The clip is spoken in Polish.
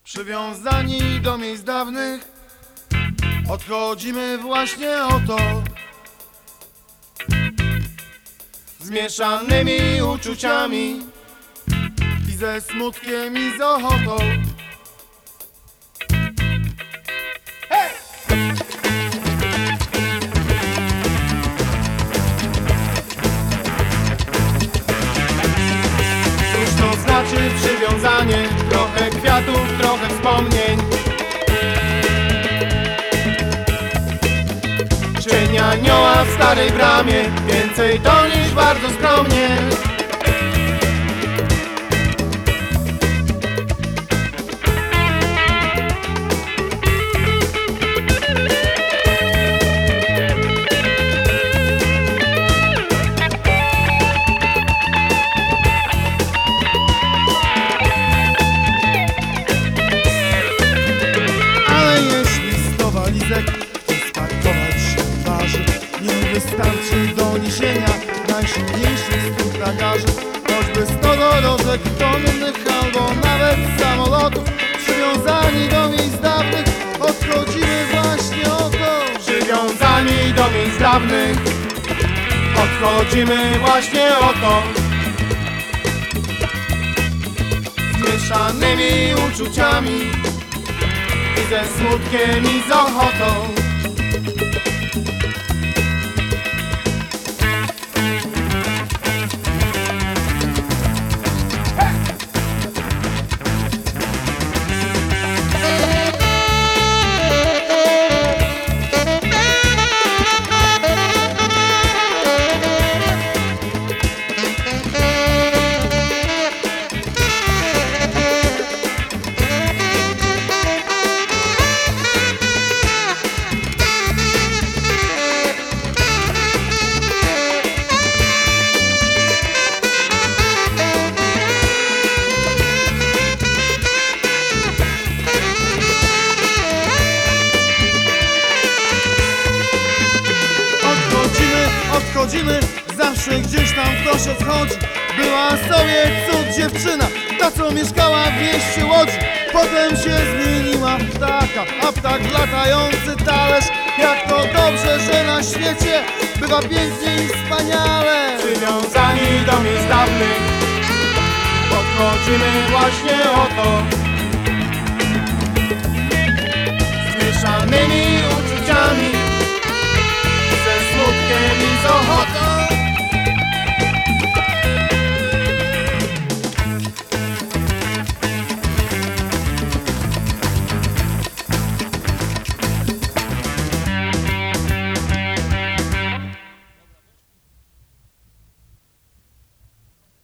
Przywiązani do miejsc dawnych, odchodzimy właśnie o to. Zmieszanymi uczuciami i ze smutkiem i z ochotą. Hey! Cóż to znaczy przywiązanie? Trochę kwiatów, trochę wspomnień. Cień anioła w starej bramie, więcej to niż bardzo skromnie. Ale jeśli 100 walizek spakować się waży, nie wystarczy do niesienia najsilniejszych z tych bagaży. Choćby 100 dorożek konnych albo nawet samolotów. Przywiązani do miejsc dawnych, odchodzimy właśnie o to. Przywiązani do miejsc dawnych, odchodzimy właśnie o to. Zmieszanymi uczuciami i ze smutkiem i z ochotą. Odchodzimy, zawsze gdzieś tam ktoś odchodzi. Była sobie cud dziewczyna, ta co mieszkała w mieście Łodzi. Potem się zmieniła w ptaka, a ptak latający talerz. Jak to dobrze, że na świecie bywa pięknie i wspaniale. Przywiązani do miejsc dawnych, odchodzimy właśnie o to.